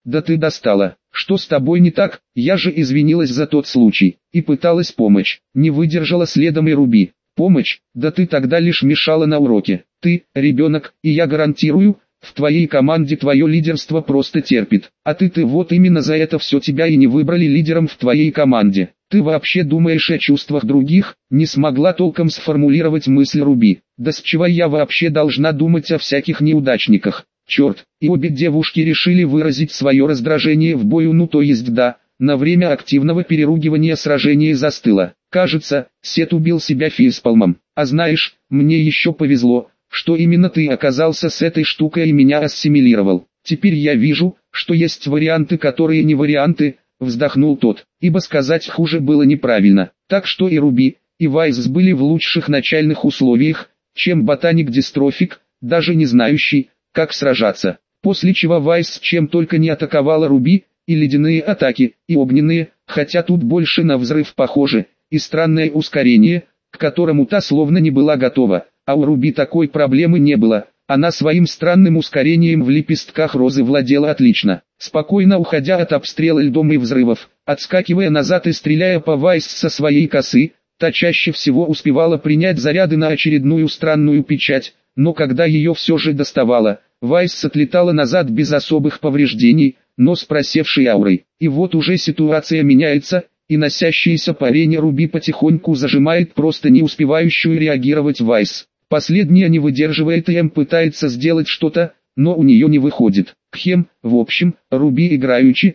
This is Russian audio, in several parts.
да ты достала. Что с тобой не так? Я же извинилась за тот случай и пыталась помочь. Не выдержала следом и Руби. Помощь? Да ты тогда лишь мешала на уроке. Ты, ребенок, и я гарантирую, в твоей команде твое лидерство просто терпит. А ты вот именно за это все тебя и не выбрали лидером в твоей команде. Ты вообще думаешь о чувствах других? Не смогла толком сформулировать мысль Руби. Да с чего я вообще должна думать о всяких неудачниках? Черт, и обе девушки решили выразить свое раздражение в бою, то есть да, на время активного переругивания сражение застыло. Кажется, Сет убил себя фейспалмом. А знаешь, мне еще повезло, что именно ты оказался с этой штукой и меня ассимилировал. Теперь я вижу, что есть варианты, которые не варианты, вздохнул тот, ибо сказать хуже было неправильно. Так что и Руби, и Вайс были в лучших начальных условиях, чем ботаник-дистрофик, даже не знающий, как сражаться. После чего Вайс чем только не атаковала Руби, и ледяные атаки, и огненные, хотя тут больше на взрыв похоже, и странное ускорение, к которому та словно не была готова, а у Руби такой проблемы не было. Она своим странным ускорением в лепестках розы владела отлично, спокойно уходя от обстрела льдом и взрывов, отскакивая назад и стреляя по Вайс со своей косы. Та чаще всего успевала принять заряды на очередную странную печать, но когда ее все же доставала, Вайс отлетала назад без особых повреждений, но с просевшей аурой. И вот уже ситуация меняется, и носящаяся по арене Руби потихоньку зажимает просто не успевающую реагировать Вайс. Последняя не выдерживает и пытается сделать что-то, но у нее не выходит. В общем, Руби играючи,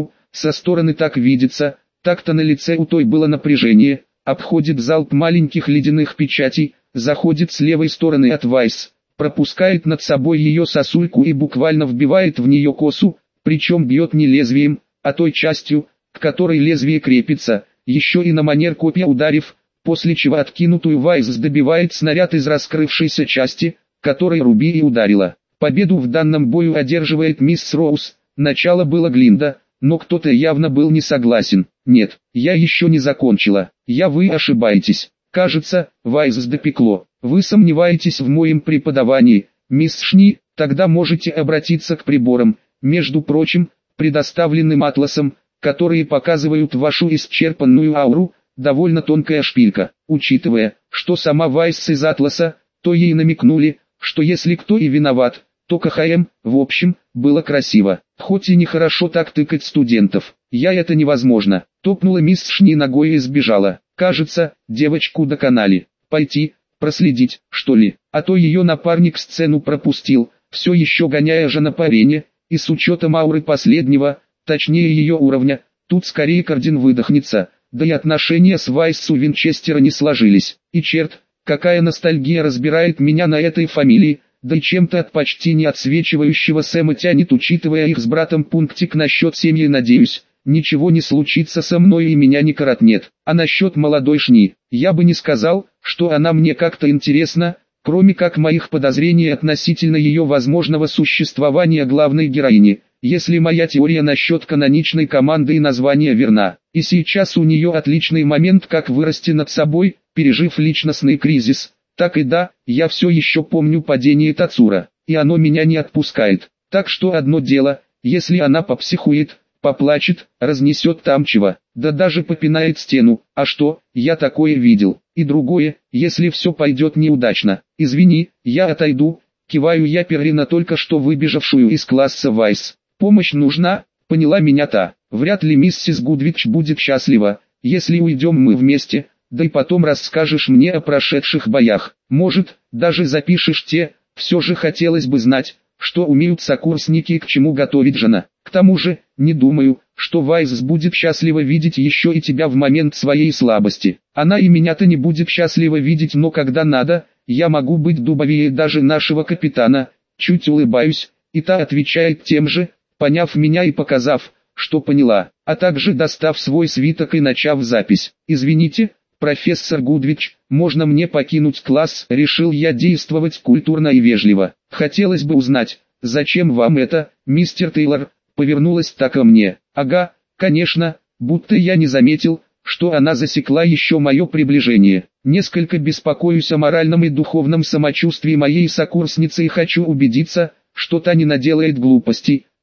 со стороны так видится, так-то на лице у той было напряжение, обходит залп маленьких ледяных печатей, заходит с левой стороны от Вайс, пропускает над собой ее сосульку и буквально вбивает в нее косу, причем бьет не лезвием, а той частью, к которой лезвие крепится, еще и на манер копья ударив, после чего откинутую Вайс добивает снаряд из раскрывшейся части, которой Руби и ударила. Победу в данном бою одерживает мисс Роуз. Начало было Глинда, но кто-то явно был не согласен. Нет, я еще не закончила. Вы ошибаетесь. Кажется, Вайс допекло. Вы сомневаетесь в моем преподавании, мисс Шни, тогда можете обратиться к приборам, между прочим, предоставленным Атласом, которые показывают вашу исчерпанную ауру. Довольно тонкая шпилька. Учитывая, что сама Вайс из Атласа, то ей намекнули, что если кто и виноват, то КХМ. В общем, было красиво. Хоть и нехорошо так тыкать студентов. Это невозможно. Топнула мисс Шни ногой и сбежала. Кажется, девочку доконали. Пойти, проследить, что ли. А то ее напарник сцену пропустил, все еще гоняя жена по арене, и с учетом ауры последнего, точнее ее уровня, тут скорее Кардин выдохнется. Да и отношения с Вайс у Винчестера не сложились. И черт, какая ностальгия разбирает меня на этой фамилии, да и чем-то от почти не отсвечивающего Сэма тянет, учитывая их с братом пунктик насчет семьи. Надеюсь, ничего не случится со мной и меня не коротнет. А насчет молодой Шни, я бы не сказал, что она мне как-то интересна, кроме как моих подозрений относительно ее возможного существования главной героини. Если моя теория насчет каноничной команды и названия верна, и сейчас у нее отличный момент, как вырасти над собой, пережив личностный кризис, так и да, я все еще помню падение Тацура, и оно меня не отпускает. Так что одно дело, если она попсихует, поплачет, разнесет там чего, да даже попинает стену, а что, я такое видел. И другое, если все пойдет неудачно, извини, я отойду, киваю я Перри на только что выбежавшую из класса Вайс. Помощь нужна, поняла меня та. Вряд ли миссис Гудвич будет счастлива, если уйдем мы вместе, да и потом расскажешь мне о прошедших боях. Может, даже запишешь те, все же хотелось бы знать, что умеют сокурсники и к чему готовит жена. К тому же, не думаю, что Вайс будет счастлива видеть еще и тебя в момент своей слабости. Она и меня-то не будет счастлива видеть, но когда надо, я могу быть дубовее даже нашего капитана. Чуть улыбаюсь, и та отвечает тем же, поняв меня и показав, что поняла, а также достав свой свиток и начав запись. «Извините, профессор Гудвич, можно мне покинуть класс?» Решил я действовать культурно и вежливо. «Хотелось бы узнать, зачем вам это, мистер Тейлор?» Повернулась так ко мне. «Ага, конечно, будто я не заметил, что она засекла еще мое приближение. Несколько беспокоюсь о моральном и духовном самочувствии моей сокурсницы и хочу убедиться, что та не наделает глупостей,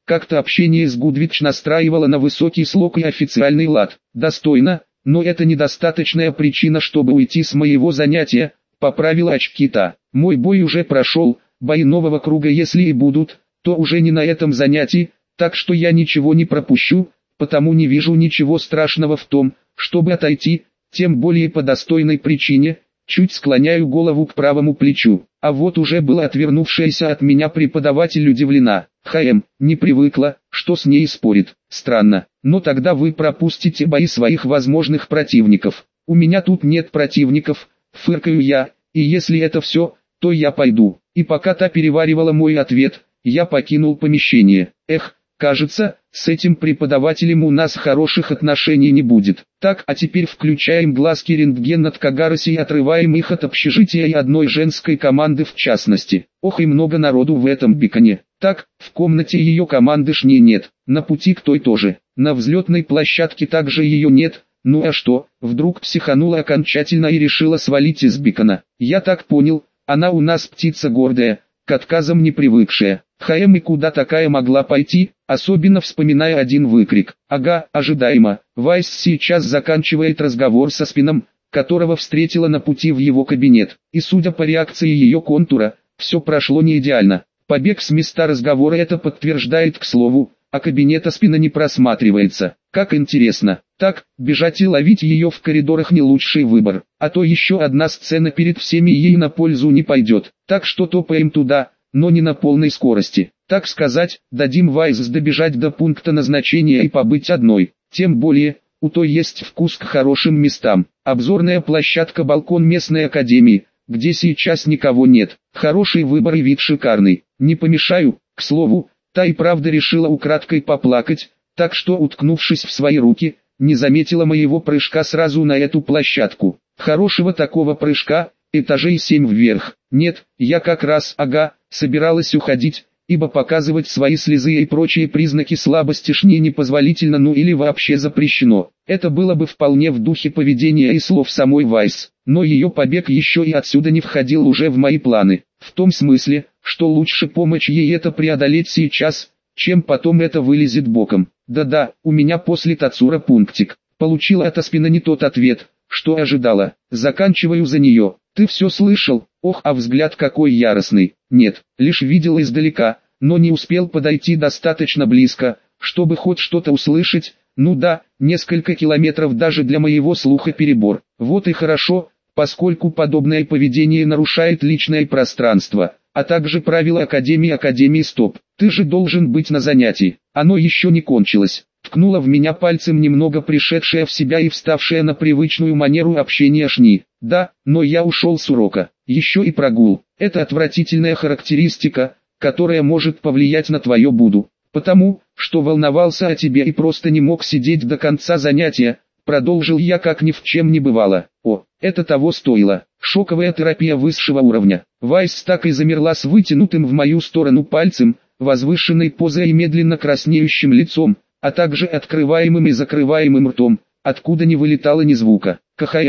Как-то общение с Гудвич настраивало на высокий слог и официальный лад. Достойно, но это недостаточная причина, чтобы уйти с моего занятия, поправила очки та. Мой бой уже прошел, бои нового круга если и будут, то уже не на этом занятии, так что я ничего не пропущу, потому не вижу ничего страшного в том, чтобы отойти, тем более по достойной причине. Чуть склоняю голову к правому плечу, а вот уже была отвернувшаяся от меня преподаватель удивлена. Не привыкла, что с ней спорит. Странно, но тогда вы пропустите бои своих возможных противников. У меня тут нет противников, фыркаю я, и если это все, то я пойду. И пока та переваривала мой ответ, я покинул помещение. Кажется, с этим преподавателем у нас хороших отношений не будет. Так, а теперь включаем глазки рентген над Кагароси и отрываем их от общежития и одной женской команды в частности. Ох и много народу в этом биконе. Так, в комнате ее команды Шни нет, на пути к той тоже. На взлетной площадке также ее нет. Ну а что, вдруг психанула окончательно и решила свалить из бикона. Я так понял, она у нас птица гордая, к отказам не привыкшая. И куда такая могла пойти, особенно вспоминая один выкрик. Ага, ожидаемо, Вайс сейчас заканчивает разговор со Спином, которого встретила на пути в его кабинет. И судя по реакции ее контура, все прошло не идеально. Побег с места разговора это подтверждает, к слову, а кабинета Спина не просматривается. Как интересно. Так, бежать и ловить ее в коридорах не лучший выбор. А то еще одна сцена перед всеми ей на пользу не пойдет. Так что топаем туда, но не на полной скорости. Так сказать, дадим Вайс добежать до пункта назначения и побыть одной. Тем более, у той есть вкус к хорошим местам. Обзорная площадка балкон местной академии, где сейчас никого нет. Хороший выбор и вид шикарный. Не помешаю, к слову, та и правда решила украдкой поплакать, так что, уткнувшись в свои руки, не заметила моего прыжка сразу на эту площадку. Хорошего такого прыжка, этажей 7 вверх. Нет, я как раз, собиралась уходить, ибо показывать свои слезы и прочие признаки слабости Шни непозволительно, ну или вообще запрещено. Это было бы вполне в духе поведения и слов самой Вайс, но ее побег еще и отсюда не входил уже в мои планы. В том смысле, что лучше помочь ей это преодолеть сейчас, чем потом это вылезет боком. Да-да, у меня после Тацура пунктик. Получила от Спина не тот ответ, что ожидала. Заканчиваю за нее. Ты все слышал? Ох, а взгляд какой яростный. Нет, лишь видел издалека, но не успел подойти достаточно близко, чтобы хоть что-то услышать. Ну да, несколько километров даже для моего слуха перебор. Вот и хорошо, поскольку подобное поведение нарушает личное пространство, а также правила Академии стоп. Ты же должен быть на занятии. Оно еще не кончилось. Ткнула в меня пальцем немного пришедшая в себя и вставшая на привычную манеру общения Шни. Да, но я ушел с урока. Еще и прогул. Это отвратительная характеристика, которая может повлиять на твое буду. Потому, что волновался о тебе и просто не мог сидеть до конца занятия, продолжил я как ни в чем не бывало. О, это того стоило. Шоковая терапия высшего уровня. Вайс так и замерла с вытянутым в мою сторону пальцем, возвышенной позой и медленно краснеющим лицом, а также открываемым и закрываемым ртом, откуда не вылетало ни звука.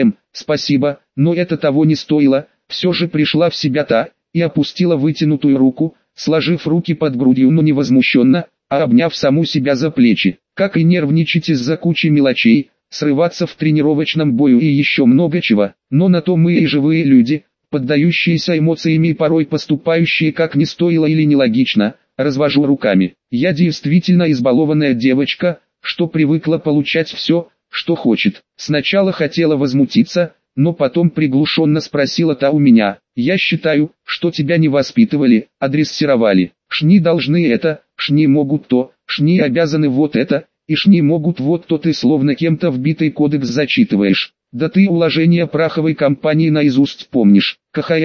Спасибо, но это того не стоило. Все же пришла в себя та, и опустила вытянутую руку, сложив руки под грудью, но не возмущенно, а обняв саму себя за плечи. Как и нервничать из-за кучи мелочей, срываться в тренировочном бою и еще много чего. Но на то мы и живые люди, поддающиеся эмоциями и порой поступающие как не стоило или нелогично. Развожу руками. Я действительно избалованная девочка, что привыкла получать все, что хочет. Сначала хотела возмутиться, но потом приглушенно спросила та у меня. Я считаю, что тебя не воспитывали, а дрессировали. Шни должны это, Шни могут то, Шни обязаны вот это, и Шни могут вот то. Ты словно кем-то вбитый кодекс зачитываешь. Да ты уложение Праховой компании наизусть помнишь.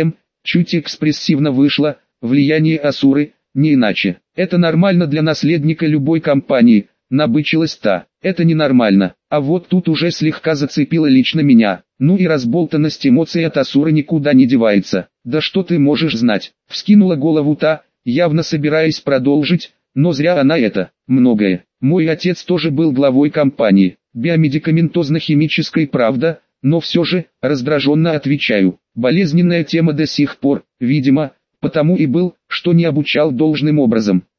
Чуть экспрессивно вышло, влияние Асуры. Не иначе. Это нормально для наследника любой компании, набычилась та. Это ненормально. А вот тут уже слегка зацепило лично меня. Ну и разболтанность эмоций от Асуры никуда не девается. Да что ты можешь знать? Вскинула голову та, явно собираясь продолжить, но зря она это. Многое. Мой отец тоже был главой компании. Биомедикаментозно-химической, правда, но все же, раздраженно отвечаю. Болезненная тема до сих пор, видимо, потому и был, что не обучал должным образом.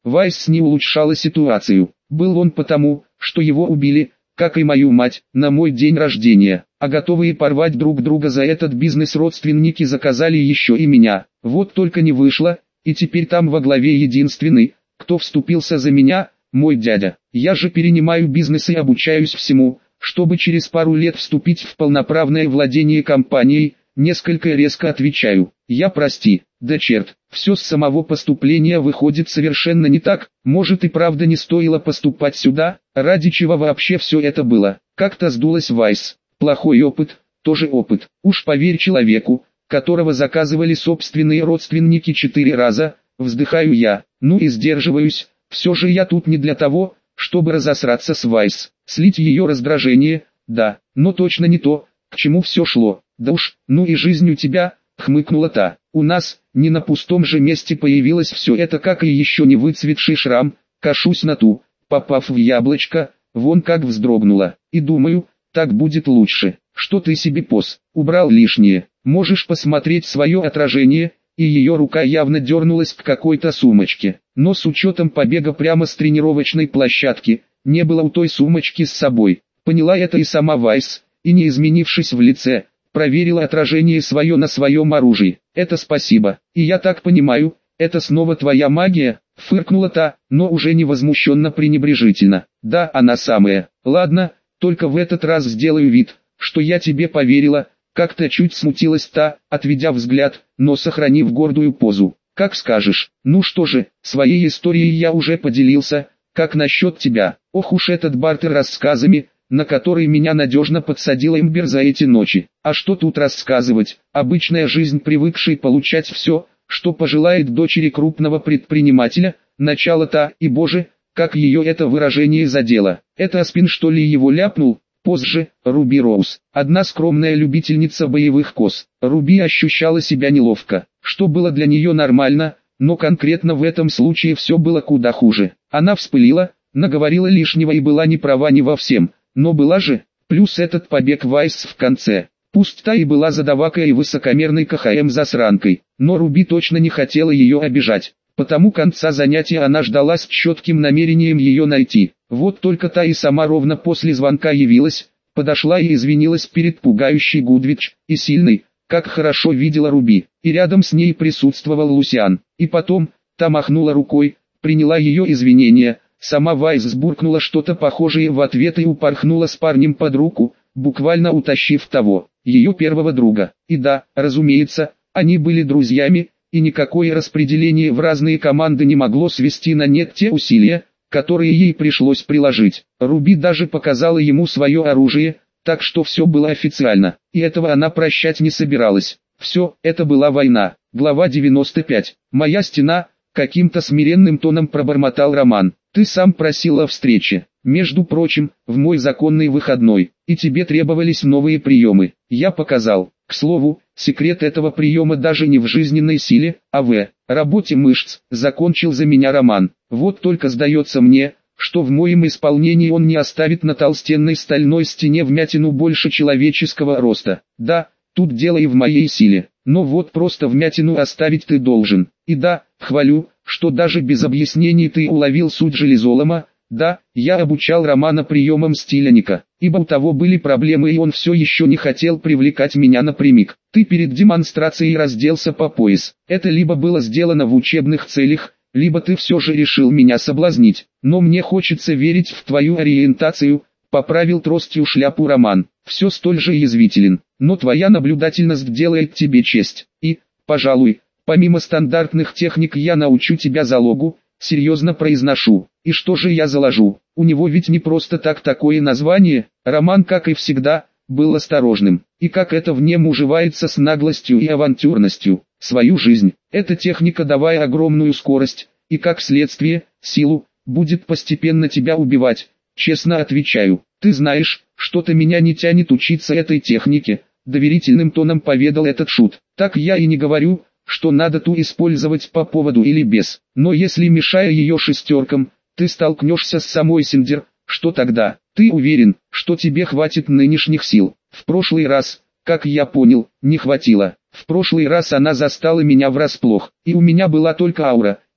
Вайс не улучшала ситуацию. Был он потому, что его убили, как и мою мать, на мой день рождения, а готовые порвать друг друга за этот бизнес родственники заказали еще и меня. Вот только не вышло, и теперь там во главе единственный, кто вступился за меня, мой дядя. Я же перенимаю бизнес и обучаюсь всему, чтобы через пару лет вступить в полноправное владение компанией. Несколько резко отвечаю. Я прости, да черт, все с самого поступления выходит совершенно не так, может и правда не стоило поступать сюда, ради чего вообще все это было. Как-то сдулась Вайс. Плохой опыт, тоже опыт. Уж поверь человеку, которого заказывали собственные родственники 4 раза, вздыхаю я. Ну и сдерживаюсь, все же я тут не для того, чтобы разосраться с Вайс, слить ее раздражение, да, но точно не то, к чему все шло. Да уж, ну и жизнь у тебя, хмыкнула та. У нас, не на пустом же месте появилось все это, как и еще не выцветший шрам, кашусь на ту, попав в яблочко, вон как вздрогнула. И думаю, так будет лучше. Что ты себе убрал лишнее, можешь посмотреть свое отражение, и ее рука явно дернулась к какой-то сумочке. Но с учетом побега прямо с тренировочной площадки, не было у той сумочки с собой. Поняла это и сама Вайс, и не изменившись в лице, проверила отражение свое на своем оружии. Это спасибо. И я так понимаю, это снова твоя магия? Фыркнула та, но уже не возмущенно пренебрежительно. Да, она самая. Ладно, только в этот раз сделаю вид, что я тебе поверила. Как-то чуть смутилась та, отведя взгляд, но сохранив гордую позу. Как скажешь. Ну что же, своей историей я уже поделился. Как насчет тебя? Ох уж этот бартер рассказами, на который меня надежно подсадила Эмбер за эти ночи. А что тут рассказывать? Обычная жизнь привыкшей получать все, что пожелает дочери крупного предпринимателя. Начало-то, и боже, как ее это выражение задело. Это Аспин что ли его ляпнул? Позже, Руби Роуз, одна скромная любительница боевых коз. Руби ощущала себя неловко, что было для нее нормально, но конкретно в этом случае все было куда хуже. Она вспылила, наговорила лишнего и была не права ни во всем. Но была же, плюс этот побег Вайс в конце. Пусть та и была задавакой и высокомерной КХМ-засранкой, но Руби точно не хотела ее обижать. Потому конца занятия она ждала с четким намерением ее найти. Вот только та и сама ровно после звонка явилась, подошла и извинилась перед пугающей Гудвич, и сильной, как хорошо видела Руби. И рядом с ней присутствовал Лусиан. И потом, та махнула рукой, приняла ее извинения. Сама Вайс сбуркнула что-то похожее в ответ и упорхнула с парнем под руку, буквально утащив того, ее первого друга. И да, разумеется, они были друзьями, и никакое распределение в разные команды не могло свести на нет те усилия, которые ей пришлось приложить. Руби даже показала ему свое оружие, так что все было официально, и этого она прощать не собиралась. Все, это была война. Глава 95. «Моя стена», каким-то смиренным тоном пробормотал Роман. «Ты сам просил о встрече. Между прочим, в мой законный выходной, и тебе требовались новые приемы. Я показал. К слову, секрет этого приема даже не в жизненной силе, а в работе мышц», закончил за меня Роман. Вот только сдается мне, что в моем исполнении он не оставит на толстенной стальной стене вмятину больше человеческого роста. Да, тут дело и в моей силе, но вот просто вмятину оставить ты должен. И да, хвалю, что даже без объяснений ты уловил суть железолома. Да, я обучал Романа приемам стиляника, ибо у того были проблемы и он все еще не хотел привлекать меня напрямик. Ты перед демонстрацией разделся по пояс. Это либо было сделано в учебных целях, либо ты все же решил меня соблазнить. Но мне хочется верить в твою ориентацию, поправил тростью шляпу Роман. Все столь же язвителен, но твоя наблюдательность делает тебе честь. И, пожалуй, помимо стандартных техник я научу тебя залогу, серьезно произношу. И что же я заложу? У него ведь не просто так такое название. Роман, как и всегда, был осторожным. И как это в нем уживается с наглостью и авантюрностью. Свою жизнь. Эта техника, давая огромную скорость, и как следствие, силу, будет постепенно тебя убивать. Честно отвечаю. Ты знаешь, что-то меня не тянет учиться этой технике, доверительным тоном поведал этот шут. Так я и не говорю, что надо ту использовать по поводу или без. Но если, мешая ее шестеркам, ты столкнешься с самой Синдер, что тогда? Ты уверен, что тебе хватит нынешних сил? В прошлый раз, как я понял, не хватило. В прошлый раз она застала меня врасплох, и у меня была только аура,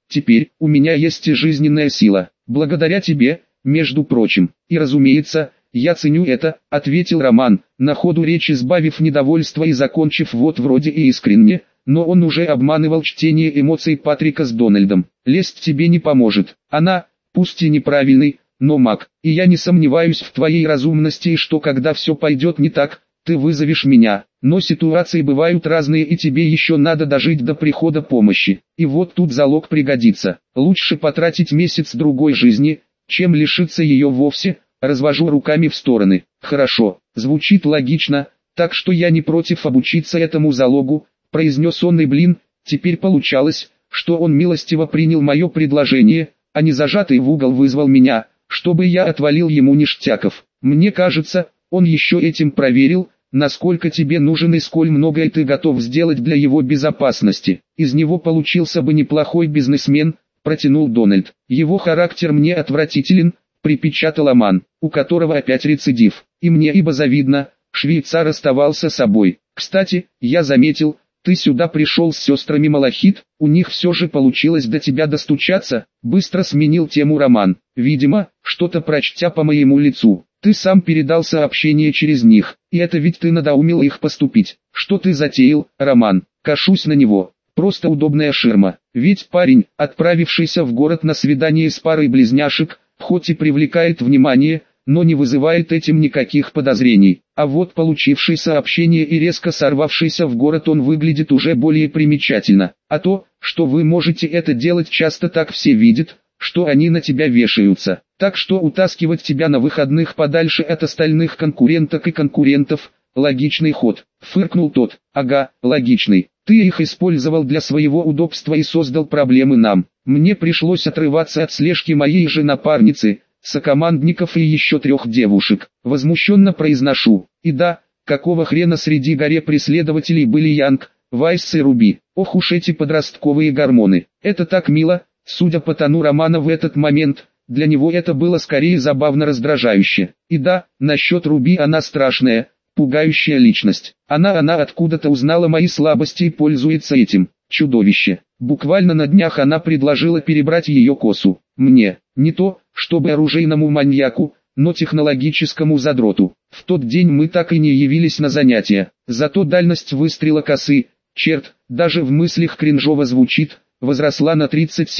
Теперь у меня есть и жизненная сила, благодаря тебе, между прочим. И разумеется, я ценю это, ответил Роман, на ходу речи сбавив недовольство и закончив вот вроде и искренне, но он уже обманывал чтение эмоций Патрика с Дональдом. Лесть тебе не поможет. Она, пусть и неправильный, но маг, и я не сомневаюсь в твоей разумности и что когда все пойдет не так, ты вызовешь меня. Но ситуации бывают разные и тебе еще надо дожить до прихода помощи. И вот тут залог пригодится. Лучше потратить месяц-другой жизни, чем лишиться ее вовсе. Развожу руками в стороны. Хорошо, звучит логично, так что я не против обучиться этому залогу, произнес он, и теперь получалось, что он милостиво принял мое предложение, а не зажатый в угол вызвал меня, чтобы я отвалил ему ништяков. Мне кажется, он еще этим проверил, насколько тебе нужен и сколь многое ты готов сделать для его безопасности. Из него получился бы неплохой бизнесмен, протянул Дональд. Его характер мне отвратителен, припечатал Аман, у которого опять рецидив. И мне ибо завидно, швейцар оставался собой. Кстати, я заметил, ты сюда пришел с сестрами Малахит, у них все же получилось до тебя достучаться, быстро сменил тему Роман. Видимо, что-то прочтя по моему лицу, ты сам передал сообщение через них, и это ведь ты надоумил их поступить. Что ты затеял, Роман? Кашусь на него. Просто удобная ширма. Ведь парень, отправившийся в город на свидание с парой близняшек, хоть и привлекает внимание, но не вызывает этим никаких подозрений. А вот получивший сообщение и резко сорвавшийся в город он выглядит уже более примечательно. А то, что вы можете это делать часто, так все видят, что они на тебя вешаются. Так что утаскивать тебя на выходных подальше от остальных конкуренток и конкурентов – логичный ход. Фыркнул тот. Ага, логичный. Ты их использовал для своего удобства и создал проблемы нам. Мне пришлось отрываться от слежки моей же напарницы, сокомандников и еще 3 девушек. Возмущенно произношу. И да, какого хрена среди горе преследователей были Янг, Вайс и Руби. Ох уж эти подростковые гормоны. Это так мило, судя по тону Романа в этот момент, для него это было скорее забавно-раздражающе. И да, насчет Руби она страшная, пугающая личность. Она откуда-то узнала мои слабости и пользуется этим. Чудовище. Буквально на днях она предложила перебрать ее косу. Мне, не то, чтобы оружейному маньяку, но технологическому задроту. В тот день мы так и не явились на занятия. Зато дальность выстрела косы, черт, даже в мыслях кринжово звучит, возросла на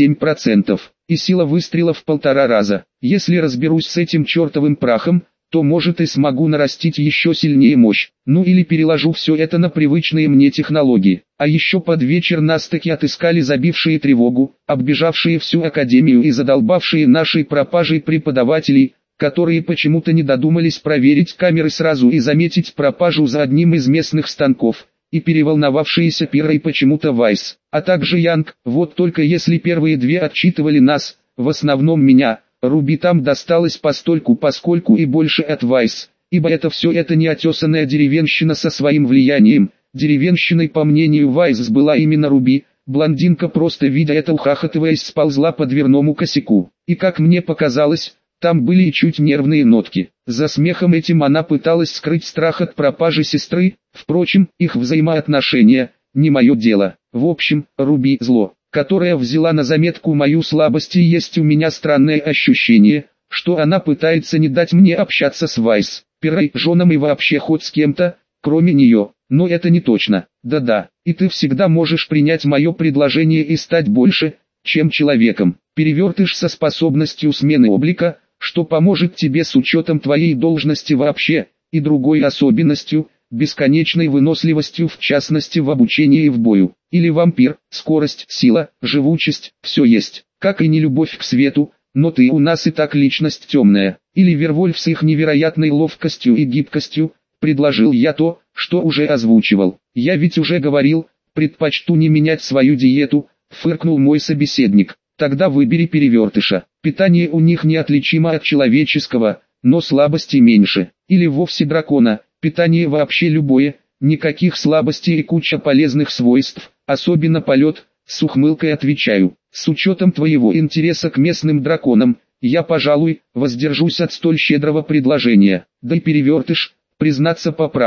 37%. И сила выстрела в 1,5 раза. Если разберусь с этим чертовым прахом, то может и смогу нарастить еще сильнее мощь. Ну или переложу все это на привычные мне технологии. А еще под вечер нас таки отыскали забившие тревогу, оббежавшие всю академию и задолбавшие нашей пропажей преподавателей, которые почему-то не додумались проверить камеры сразу и заметить пропажу за одним из местных станков, и переволновавшиеся Пира и почему-то Вайс, а также Янг. Вот только если первые 2 отчитывали нас, в основном меня, Руби там досталось постольку-поскольку и больше от Вайс, ибо это все это неотесанная деревенщина со своим влиянием. Деревенщиной, по мнению Вайс, была именно Руби. Блондинка, просто видя это, ухахатываясь, сползла по дверному косяку. И как мне показалось, там были и чуть нервные нотки. За смехом этим она пыталась скрыть страх от пропажи сестры. Впрочем, их взаимоотношения – не мое дело. В общем, Руби – зло, которая взяла на заметку мою слабость, и есть у меня странное ощущение, что она пытается не дать мне общаться с Вайс, Пирой, Жоном и вообще хоть с кем-то, кроме нее. Но это не точно. Да-да, и ты всегда можешь принять мое предложение и стать больше, чем человеком. Перевертыш со способностью смены облика, что поможет тебе с учетом твоей должности вообще, и другой особенностью – бесконечной выносливостью, в частности в обучении и в бою. Или вампир, скорость, сила, живучесть, все есть, как и нелюбовь к свету, но ты у нас и так личность темная. Или Вервольф с их невероятной ловкостью и гибкостью, предложил я то, что уже озвучивал. Я ведь уже говорил, предпочту не менять свою диету, фыркнул мой собеседник. Тогда выбери Перевертыша. Питание у них неотличимо от человеческого, но слабостей меньше. Или вовсе дракона. Питание вообще любое, никаких слабостей и куча полезных свойств, особенно полет, с ухмылкой отвечаю. С учетом твоего интереса к местным драконам, я, пожалуй, воздержусь от столь щедрого предложения. Да и Перевертыш, признаться по правде,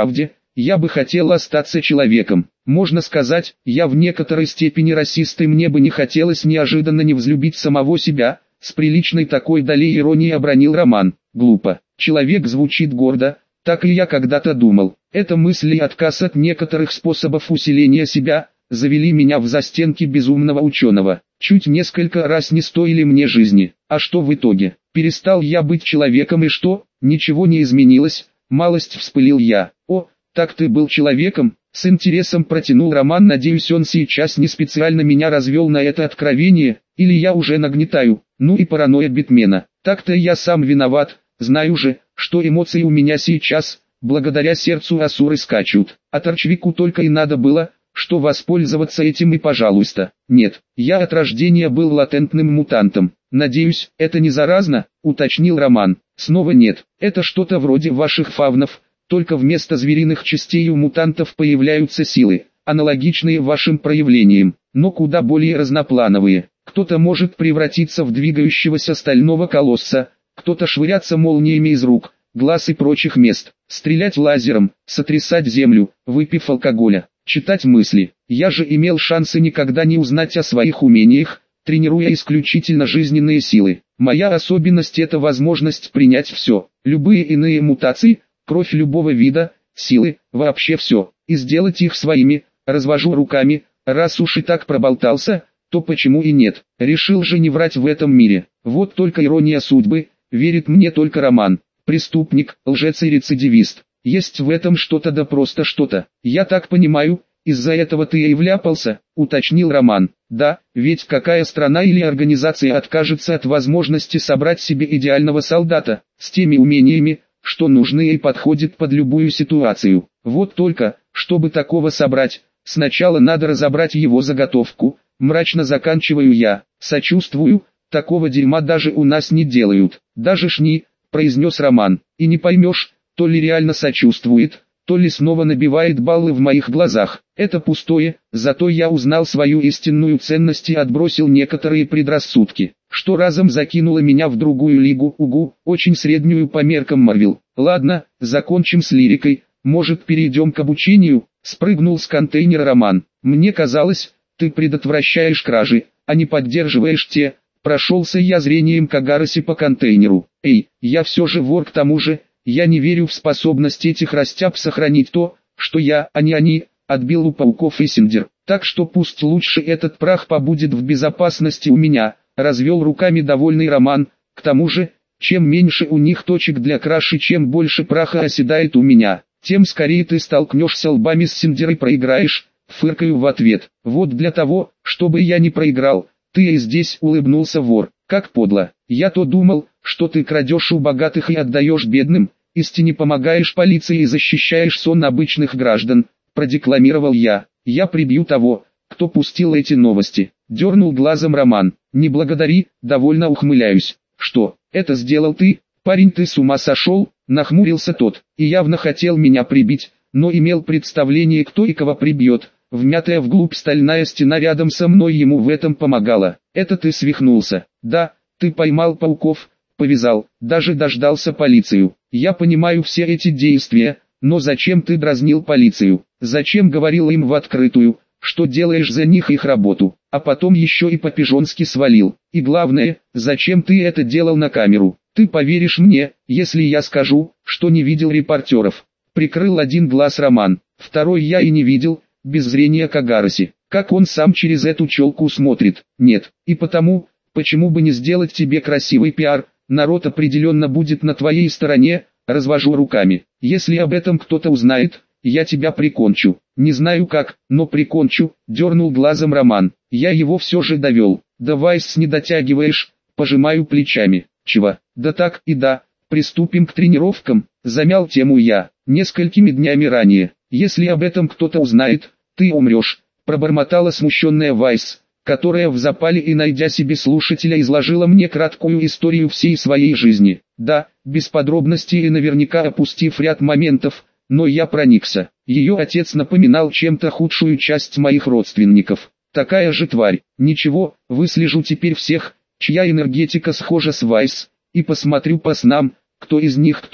я бы хотел остаться человеком. Можно сказать, я в некоторой степени расист, и мне бы не хотелось неожиданно не взлюбить самого себя. С приличной такой долей иронии обронил Роман. Глупо. Человек звучит гордо, так и я когда-то думал. Эта мысль и отказ от некоторых способов усиления себя завели меня в застенки безумного ученого. Чуть несколько раз не стоили мне жизни. А что в итоге? Перестал я быть человеком, и что? Ничего не изменилось. Малость вспылил я. О, так ты был человеком? С интересом протянул Роман. Надеюсь, он сейчас не специально меня развел на это откровение, или я уже нагнетаю. Ну и паранойя битмена. Так-то я сам виноват. Знаю же, что эмоции у меня сейчас, благодаря сердцу асуры скачут. А Торчвику только и надо было, что воспользоваться этим, и пожалуйста. Нет, я от рождения был латентным мутантом. Надеюсь, это не заразно, уточнил Роман. Снова нет, это что-то вроде ваших фавнов, только вместо звериных частей у мутантов появляются силы, аналогичные вашим проявлениям, но куда более разноплановые. Кто-то может превратиться в двигающегося стального колосса, кто-то швыряться молниями из рук, глаз и прочих мест, стрелять лазером, сотрясать землю, выпив алкоголя, читать мысли. Я же имел шансы никогда не узнать о своих умениях, тренируя исключительно жизненные силы. Моя особенность — это возможность принять все, любые иные мутации, кровь любого вида, силы, вообще все, и сделать их своими. Развожу руками, раз уж и так проболтался, то почему и нет? Решил же не врать в этом мире. Вот только ирония судьбы, верит мне только Роман. Преступник, лжец и рецидивист. Есть в этом что-то, да просто что-то. Я так понимаю, из-за этого ты и вляпался, уточнил Роман. Да, ведь какая страна или организация откажется от возможности собрать себе идеального солдата, с теми умениями, что нужны и подходит под любую ситуацию. Вот только, чтобы такого собрать, сначала надо разобрать его заготовку. Мрачно заканчиваю я. Сочувствую, такого дерьма даже у нас не делают. Даже шни, произнес Роман. И не поймешь, то ли реально сочувствует, то ли снова набивает баллы в моих глазах. Это пустое, зато я узнал свою истинную ценность и отбросил некоторые предрассудки, что разом закинуло меня в другую лигу, очень среднюю по меркам Марвел. Ладно, закончим с лирикой, может перейдем к обучению? Спрыгнул с контейнера Роман. Мне казалось, ты предотвращаешь кражи, а не поддерживаешь те. Прошелся я зрением Кагароси по контейнеру. Эй, я все же вор, к тому же, я не верю в способность этих растяб сохранить то, что я, а не они, отбил у пауков и Синдер. Так что пусть лучше этот прах побудет в безопасности у меня, развел руками довольный Роман. К тому же, чем меньше у них точек для краши, чем больше праха оседает у меня, тем скорее ты столкнешься лбами с Синдер и проиграешь. Фыркаю в ответ. Вот для того, чтобы я не проиграл, ты и здесь, улыбнулся вор. Как подло. Я-то думал, что ты крадешь у богатых и отдаешь бедным, истине помогаешь полиции и защищаешь сон обычных граждан, продекламировал я. Я прибью того, кто пустил эти новости. Дернул глазом Роман. Не благодари, довольно ухмыляюсь. Что, это сделал ты? Парень, ты с ума сошел? Нахмурился тот, и явно хотел меня прибить, но имел представление, кто и кого прибьет. Вмятая вглубь стальная стена рядом со мной ему в этом помогала. Это ты свихнулся. Да, ты поймал пауков, повязал, даже дождался полицию. Я понимаю все эти действия, но зачем ты дразнил полицию? Зачем говорил им в открытую, что делаешь за них их работу, а потом еще и по-пижонски свалил? И главное, зачем ты это делал на камеру? Ты поверишь мне, если я скажу, что не видел репортеров? Прикрыл один глаз Роман, второй я и не видел. Без зрения Кагароси, как он сам через эту челку смотрит, нет, и потому, почему бы не сделать тебе красивый пиар, народ определенно будет на твоей стороне, развожу руками, если об этом кто-то узнает, я тебя прикончу, не знаю как, но прикончу, дернул глазом Роман, я его все же довел, давай не дотягиваешь, пожимаю плечами, чего, да так и да, приступим к тренировкам, замял тему я, несколькими днями ранее. Если об этом кто-то узнает, ты умрешь, пробормотала смущенная Вайс, которая в запале и найдя себе слушателя изложила мне краткую историю всей своей жизни. Да, без подробностей и наверняка опустив ряд моментов, но я проникся. Ее отец напоминал чем-то худшую часть моих родственников. Такая же тварь. Ничего, выслежу теперь всех, чья энергетика схожа с Вайс, и посмотрю по снам, кто из них кто.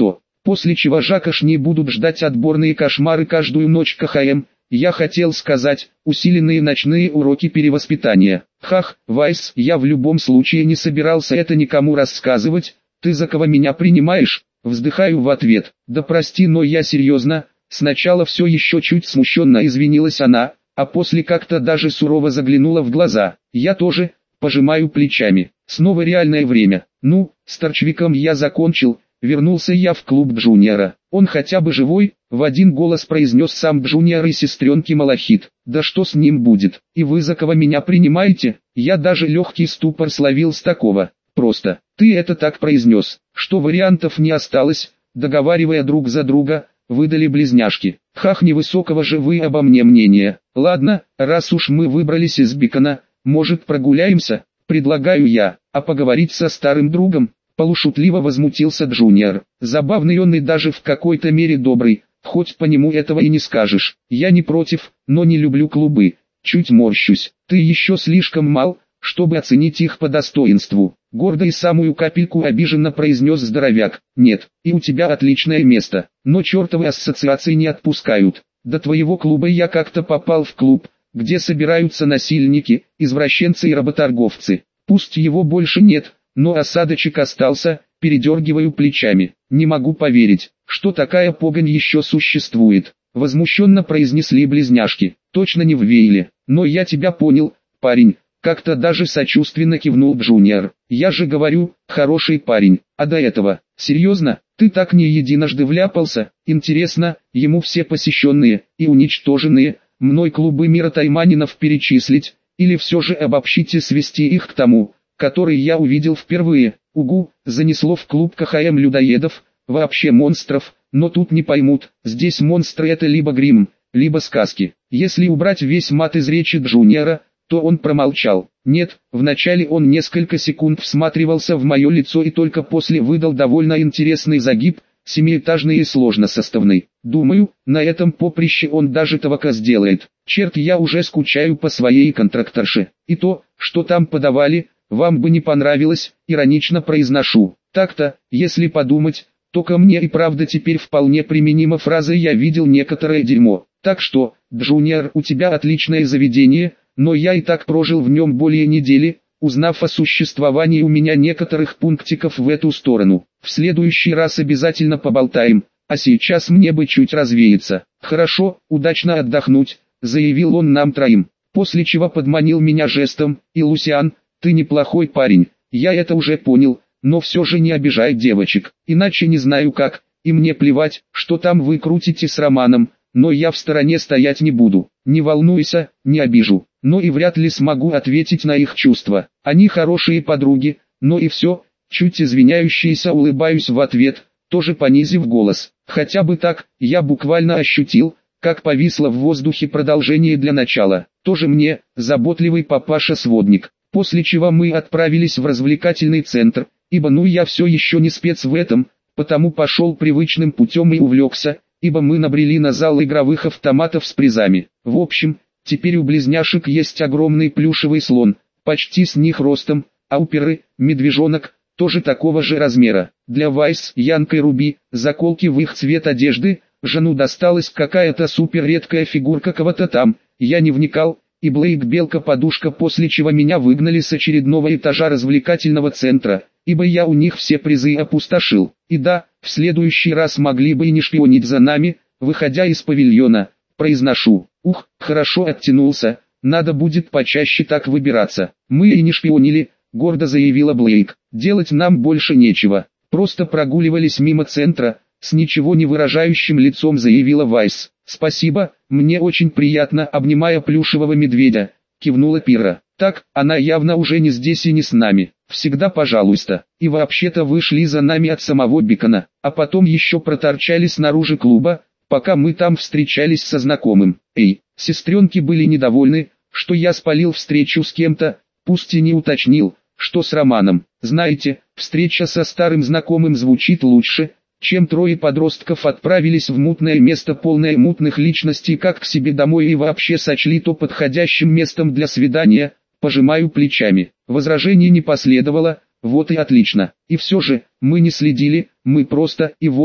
после чего Жакошни будут ждать отборные кошмары каждую ночь КХМ. Я хотел сказать, усиленные ночные уроки перевоспитания. Хах, Вайс, я в любом случае не собирался это никому рассказывать. Ты за кого меня принимаешь? Вздыхаю в ответ. Да прости, но я серьезно. Сначала все еще чуть смущенно извинилась она, а после как-то даже сурово заглянула в глаза. Я тоже, пожимаю плечами. Снова реальное время. Ну, с торчвиком я закончил. Вернулся я в клуб Джуниора. Он хотя бы живой, в один голос произнес сам Джуниор и сестренки Малахит. Да что с ним будет? И вы за кого меня принимаете? Я даже легкий ступор словил с такого. Просто, ты это так произнес, что вариантов не осталось, договаривая друг за друга, выдали близняшки. Хах, невысокого же вы обо мне мнения. Ладно, раз уж мы выбрались из Бикона, может прогуляемся? Предлагаю я, а поговорить со старым другом? Полушутливо возмутился Джуниор. Забавный он и даже в какой-то мере добрый, хоть по нему этого и не скажешь. Я не против, но не люблю клубы. Чуть морщусь. Ты еще слишком мал, чтобы оценить их по достоинству. Гордо и самую капельку обиженно произнес здоровяк. Нет, и у тебя отличное место, но чертовы ассоциации не отпускают. До твоего клуба я как-то попал в клуб, где собираются насильники, извращенцы и работорговцы. Пусть его больше нет, но осадочек остался, передергиваю плечами. Не могу поверить, что такая погонь еще существует. Возмущенно произнесли близняшки. Точно не в Вейле, но я тебя понял, парень. Как-то даже сочувственно кивнул Джуниор. Я же говорю, хороший парень, а до этого, серьезно, ты так не единожды вляпался? Интересно, ему все посещенные и уничтоженные мной клубы мира тайманинов перечислить, или все же обобщить и свести их к тому, который я увидел впервые? Угу, занесло в клуб КХМ людоедов, вообще монстров, но тут не поймут, здесь монстры это либо грим, либо сказки. Если убрать весь мат из речи Джуниора, то он промолчал. Нет, вначале он несколько секунд всматривался в мое лицо и только после выдал довольно интересный загиб, семиэтажный и сложносоставный. Думаю, на этом поприще он даже табака сделает. Черт, я уже скучаю по своей контракторше. И то, что там подавали, вам бы не понравилось, иронично произношу. Так-то, если подумать, то ко мне и правда теперь вполне применима фраза «я видел некоторое дерьмо». Так что, Джуниор, у тебя отличное заведение, но я и так прожил в нем более недели, узнав о существовании у меня некоторых пунктиков в эту сторону. В следующий раз обязательно поболтаем, а сейчас мне бы чуть развеяться. Хорошо, удачно отдохнуть, заявил он нам троим, после чего подманил меня жестом. И Лусиан, ты неплохой парень, я это уже понял, но все же не обижай девочек, иначе не знаю как, и мне плевать, что там вы крутите с Романом, но я в стороне стоять не буду. Не волнуйся, не обижу, но и вряд ли смогу ответить на их чувства. Они хорошие подруги, но и все. Чуть извиняющийся улыбаюсь в ответ, тоже понизив голос. Хотя бы так, я буквально ощутил, как повисло в воздухе продолжение для начала. Тоже мне, заботливый папаша-сводник. После чего мы отправились в развлекательный центр, ибо я все еще не спец в этом, потому пошел привычным путем и увлекся, ибо мы набрели на зал игровых автоматов с призами. В общем, теперь у близняшек есть огромный плюшевый слон, почти с них ростом, а у Перы – медвежонок, тоже такого же размера. Для Вайс, Янка и Руби, заколки в их цвет одежды, Жану досталась какая-то супер редкая фигурка кого-то там, я не вникал, и Блейк белка-подушка, после чего меня выгнали с очередного этажа развлекательного центра, ибо я у них все призы опустошил. И да, в следующий раз могли бы и не шпионить за нами, выходя из павильона, произношу. Ух, хорошо оттянулся, надо будет почаще так выбираться. Мы и не шпионили, гордо заявила Блейк. Делать нам больше нечего, просто прогуливались мимо центра, с ничего не выражающим лицом заявила Вайс. Спасибо, мне очень приятно, обнимая плюшевого медведя, кивнула Пира. Так, она явно уже не здесь и не с нами. Всегда пожалуйста. И вообще-то вышли за нами от самого Бикона, а потом еще проторчали снаружи клуба, пока мы там встречались со знакомым. Эй, сестренки были недовольны, что я спалил встречу с кем-то, пусть и не уточнил, что с Романом. Знаете, встреча со старым знакомым звучит лучше, чем трое подростков отправились в мутное место, полное мутных личностей, как к себе домой, и вообще сочли то подходящим местом для свидания. Пожимаю плечами. Возражений не последовало, вот и отлично. И все же, мы не следили, мы просто, и вот,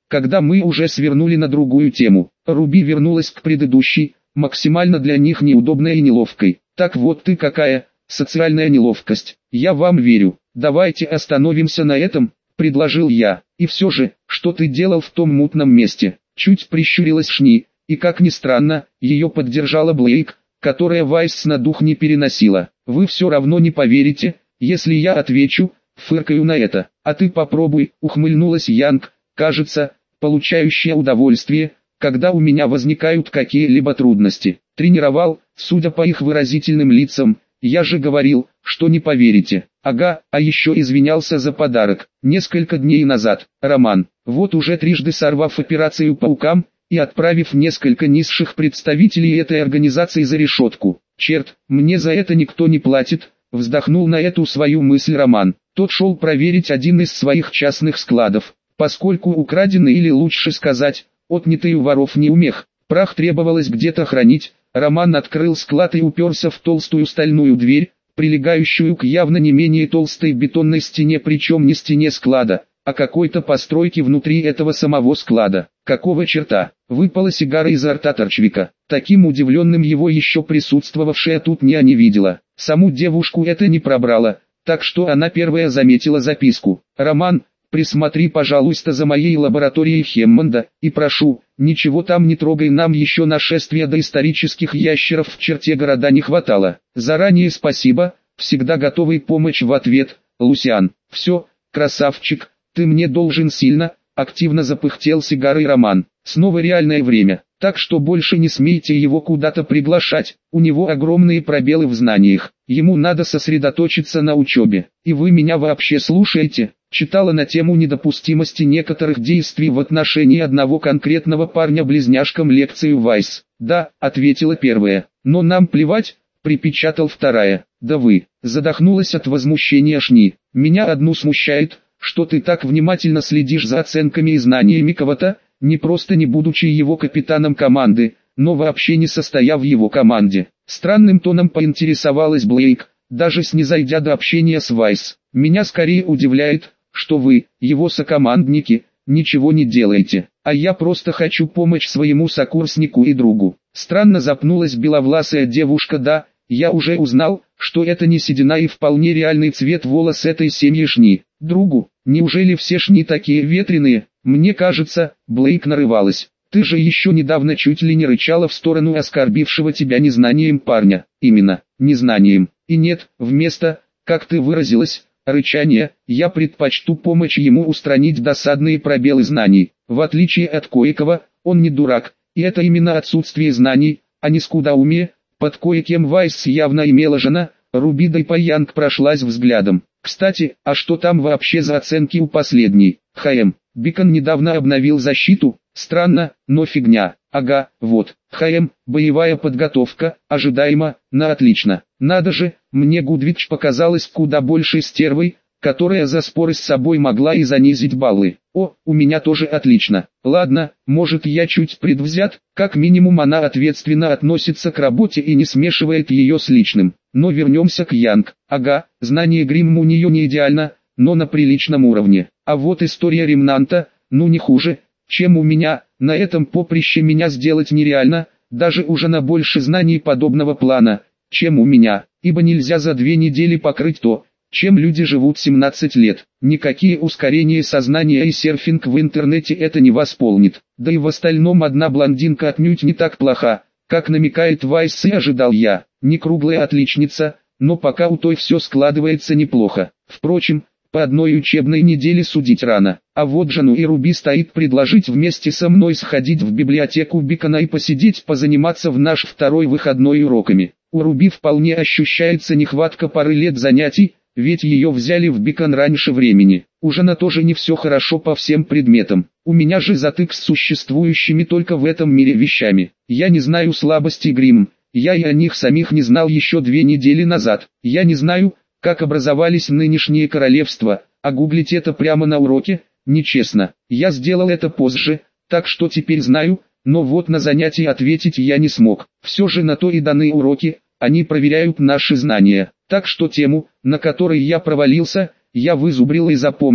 когда мы уже свернули на другую тему. Руби вернулась к предыдущей, максимально для них неудобной и неловкой. Так вот ты какая, социальная неловкость. Я вам верю. Давайте остановимся на этом, предложил я. И все же, что ты делал в том мутном месте? Чуть прищурилась Шни, и как ни странно, ее поддержала Блейк, которая Вайс на дух не переносила. Вы все равно не поверите, если я отвечу, фыркаю на это. А ты попробуй, ухмыльнулась Янг, кажется, получающая удовольствие, когда у меня возникают какие-либо трудности. Тренировал, судя по их выразительным лицам, я же говорил, что не поверите. Ага, а еще извинялся за подарок. Несколько дней назад, Роман, вот уже трижды сорвав операцию паукам, и отправив несколько низших представителей этой организации за решетку. Черт, мне за это никто не платит, вздохнул на эту свою мысль Роман. Тот шел проверить один из своих частных складов, поскольку украденный, или лучше сказать, отнятый у воров неумех, прах требовалось где-то хранить. Роман открыл склад и уперся в толстую стальную дверь, прилегающую к явно не менее толстой бетонной стене, причем не стене склада, а какой-то постройки внутри этого самого склада. Какого черта? Выпала сигара изо рта Торчвика. Таким удивленным его еще присутствовавшая тут не видела. Саму девушку это не пробрало, так что она первая заметила записку. «Роман, присмотри, пожалуйста, за моей лабораторией Хеммонда, и прошу, ничего там не трогай, нам еще нашествия доисторических ящеров в черте города не хватало. Заранее спасибо, всегда готовый помочь в ответ, Лусиан». «Все, красавчик, ты мне должен сильно», активно запыхтел сигарой Роман. «Снова реальное время, так что больше не смейте его куда-то приглашать, у него огромные пробелы в знаниях, ему надо сосредоточиться на учебе. И вы меня вообще слушаете?» Читала на тему недопустимости некоторых действий в отношении одного конкретного парня-близняшкам лекцию Вайс. «Да», ответила первая. «Но нам плевать», припечатал вторая. «Да вы», задохнулась от возмущения Шни. «Меня одну смущает, что ты так внимательно следишь за оценками и знаниями кого-то, не просто не будучи его капитаном команды, но вообще не состояв в его команде». Странным тоном поинтересовалась Блейк, даже снизойдя до общения с Вайс. «Меня скорее удивляет, что вы, его сокомандники, ничего не делаете, а я просто хочу помочь своему сокурснику и другу». Странно запнулась беловласая девушка. «Да, я уже узнал, что это не седина и вполне реальный цвет волос этой семьи Шни. Другу, неужели все Шни такие ветреные? Мне кажется». Блейк нарывалась. «Ты же еще недавно чуть ли не рычала в сторону оскорбившего тебя незнанием парня». «Именно, незнанием. И нет, вместо, как ты выразилась, рычания, я предпочту помочь ему устранить досадные пробелы знаний. В отличие от кое-кого, он не дурак, и это именно отсутствие знаний, а не скудоумие». Под кое-кем Вайс явно имела жена. Руби Дайпа Янг прошлась взглядом. «Кстати, а что там вообще за оценки у последней?» «ХМ. Бикон недавно обновил защиту. Странно, но фигня. Ага, вот. ХМ, боевая подготовка, ожидаемо, на отлично. Надо же, мне Гудвич показалась куда большей стервой, которая за споры с собой могла и занизить баллы. О, у меня тоже отлично. Ладно, может я чуть предвзят, как минимум она ответственно относится к работе и не смешивает ее с личным. Но вернемся к Янг. Ага, знание гримма у нее не идеально, но на приличном уровне. А вот история Ремнанта, ну не хуже, чем у меня. На этом поприще меня сделать нереально, даже уже на больше знаний подобного плана, чем у меня, ибо нельзя за 2 недели покрыть то, чем люди живут 17 лет. Никакие ускорения сознания и серфинг в интернете это не восполнит. Да и в остальном одна блондинка отнюдь не так плоха, как намекает Вайс, и ожидал я. Не круглая отличница, но пока у той все складывается неплохо. Впрочем, по одной учебной неделе судить рано. А вот Жану и Руби стоит предложить вместе со мной сходить в библиотеку Бикона и посидеть, позаниматься в наш второй выходной уроками. У Руби вполне ощущается нехватка пары лет занятий, ведь ее взяли в Бикон раньше времени. У Жана тоже не все хорошо по всем предметам. У меня же затык с существующими только в этом мире вещами. Я не знаю слабостей гримм. Я и о них самих не знал еще 2 недели назад. Я не знаю, как образовались нынешние королевства, а гуглить это прямо на уроке нечестно. Я сделал это позже, так что теперь знаю, но вот на занятии ответить я не смог. Все же на то и даны уроки, они проверяют наши знания. Так что тему, на которой я провалился, я вызубрил и запомнил,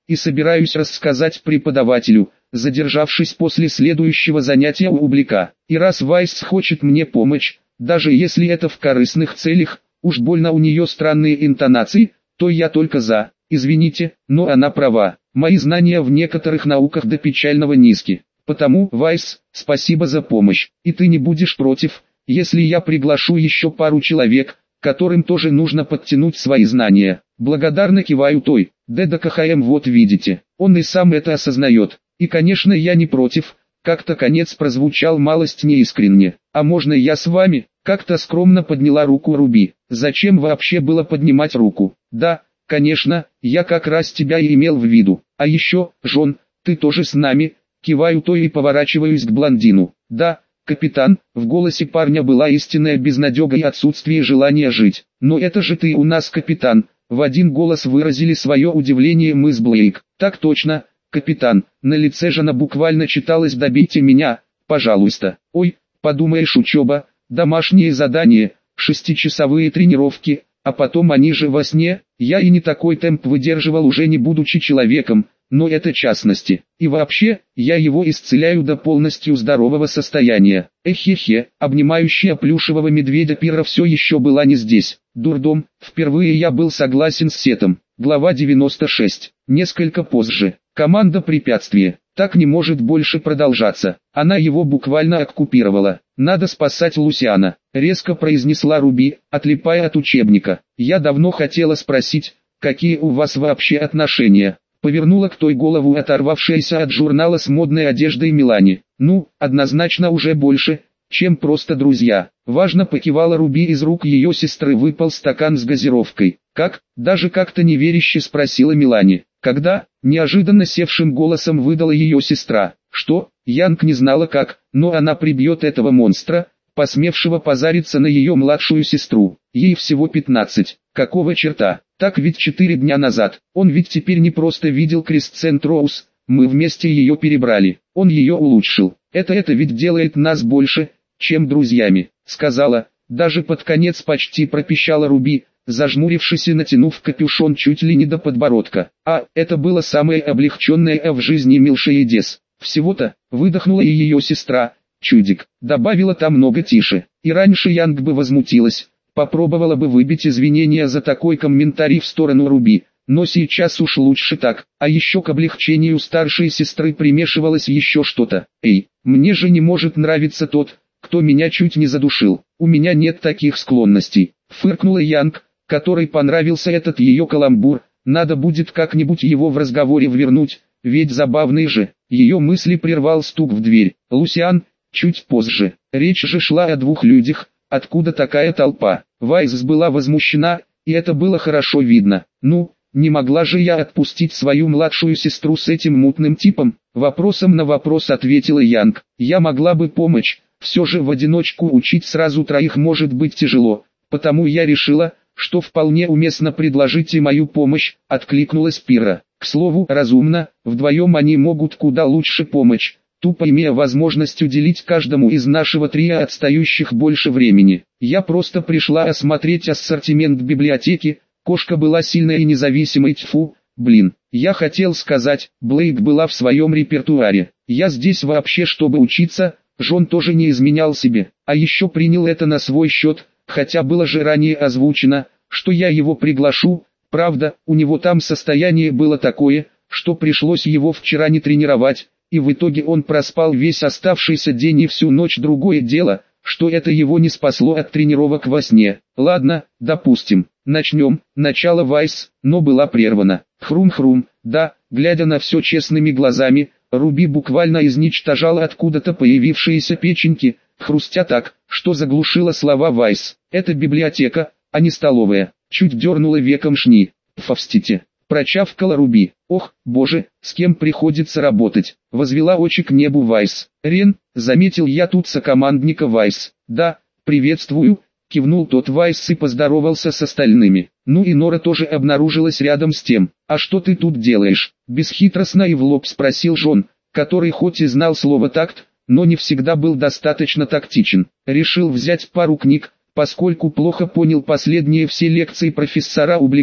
и собираюсь рассказать преподавателю, задержавшись после следующего занятия у Ублика. И раз Вайс хочет мне помочь, даже если это в корыстных целях, уж больно у нее странные интонации, то я только за. Извините, но она права. Мои знания в некоторых науках до печального низки. Потому, Вайс, спасибо за помощь. И ты не будешь против, если я приглашу еще пару человек, которым тоже нужно подтянуть свои знания. Благодарно киваю той. ДДКХМ, вот видите, он и сам это осознает. И конечно я не против. Как-то конец прозвучал малость неискренне. А можно я с вами? Как-то скромно подняла руку Руби. Зачем вообще было поднимать руку? Да, конечно, я как раз тебя и имел в виду. А еще, Джон, ты тоже с нами? Киваю то и поворачиваюсь к блондину. Да, капитан, в голосе парня была истинная безнадега и отсутствие желания жить. Но это же ты у нас капитан. В один голос выразили свое удивление мы с Блейк. Так точно, капитан. На лице Жана буквально читалось: добейте меня, пожалуйста. Ой, подумаешь, учеба, домашние задания, 6-часовые тренировки, а потом они же во сне. Я и не такой темп выдерживал, уже не будучи человеком, но это частности. И вообще, я его исцеляю до полностью здорового состояния. Эхе-хе, обнимающая плюшевого медведя Пира все еще была не здесь. Дурдом, впервые я был согласен с Сетом. Глава 96. Несколько позже. Команда препятствия. Так не может больше продолжаться. Она его буквально оккупировала. Надо спасать Лусиана, резко произнесла Руби, отлипая от учебника. Я давно хотела спросить, какие у вас вообще отношения? Повернула к той голову оторвавшаяся от журнала с модной одеждой Мелани. Ну, однозначно уже больше, чем просто друзья. Важно покивала Руби, из рук ее сестры выпал стакан с газировкой. Как? Даже как-то неверяще спросила Мелани. Когда? Неожиданно севшим голосом выдала ее сестра. Что? Янг не знала как, но она прибьет этого монстра, посмевшего позариться на ее младшую сестру. Ей всего 15. Какого черта? Так ведь 4 дня назад. Он ведь теперь не просто видел Крисцент Роуз, мы вместе ее перебрали. Он ее улучшил. Это ведь делает нас больше, чем друзьями, сказала. Даже под конец почти пропищала Руби, зажмурившись и натянув капюшон чуть ли не до подбородка. А, это было самое облегченное в жизни Милшиедес. Всего-то, выдохнула и ее сестра, чудик, добавила там много тише. И раньше Янг бы возмутилась, попробовала бы выбить извинения за такой комментарий в сторону Руби, но сейчас уж лучше так. А еще к облегчению старшей сестры примешивалось еще что-то. Эй, мне же не может нравиться тот, кто меня чуть не задушил. У меня нет таких склонностей. Фыркнула Янг, которой понравился этот ее каламбур. Надо будет как-нибудь его в разговоре ввернуть, ведь забавный же. Ее мысли прервал стук в дверь. Лусиан, чуть позже. Речь же шла о 2 людях. Откуда такая толпа? Вайс была возмущена, и это было хорошо видно. Ну, не могла же я отпустить свою младшую сестру с этим мутным типом? Вопросом на вопрос ответила Янг. Я могла бы помочь, все же в одиночку учить сразу 3 может быть тяжело, потому я решила, что вполне уместно предложить и мою помощь, откликнулась Пира. К слову, разумно, вдвоем они могут куда лучше помочь, тупо имея возможность уделить каждому из нашего трио отстающих больше времени. Я просто пришла осмотреть ассортимент библиотеки. Кошка была сильной и независимой, тьфу, блин. Я хотел сказать, Блейк была в своем репертуаре. Я здесь вообще чтобы учиться. Джон тоже не изменял себе, а еще принял это на свой счет, хотя было же ранее озвучено, что я его приглашу. Правда, у него там состояние было такое, что пришлось его вчера не тренировать, и в итоге он проспал весь оставшийся день и всю ночь. Другое дело, что это его не спасло от тренировок во сне. Ладно, допустим, начнем. Начало Вайс, но была прервана. Хрум-хрум, да, глядя на все честными глазами, Руби буквально изничтожала откуда-то появившиеся печеньки, хрустя так, что заглушила слова Вайс. Это библиотека, а не столовая. Чуть дернула веком Шни. Фавстите. Прочавкала Руби. Ох, боже, с кем приходится работать. Возвела очи к небу Вайс. Рен, заметил я тут сокомандника Вайс. Да, приветствую, кивнул тот Вайс и поздоровался с остальными. Ну и Нора тоже обнаружилась рядом с тем. А что ты тут делаешь? Бесхитростно и в лоб спросил Джон, который хоть и знал слово такт, но не всегда был достаточно тактичен. Решил взять пару книг, поскольку плохо понял последние все лекции профессора Ублика,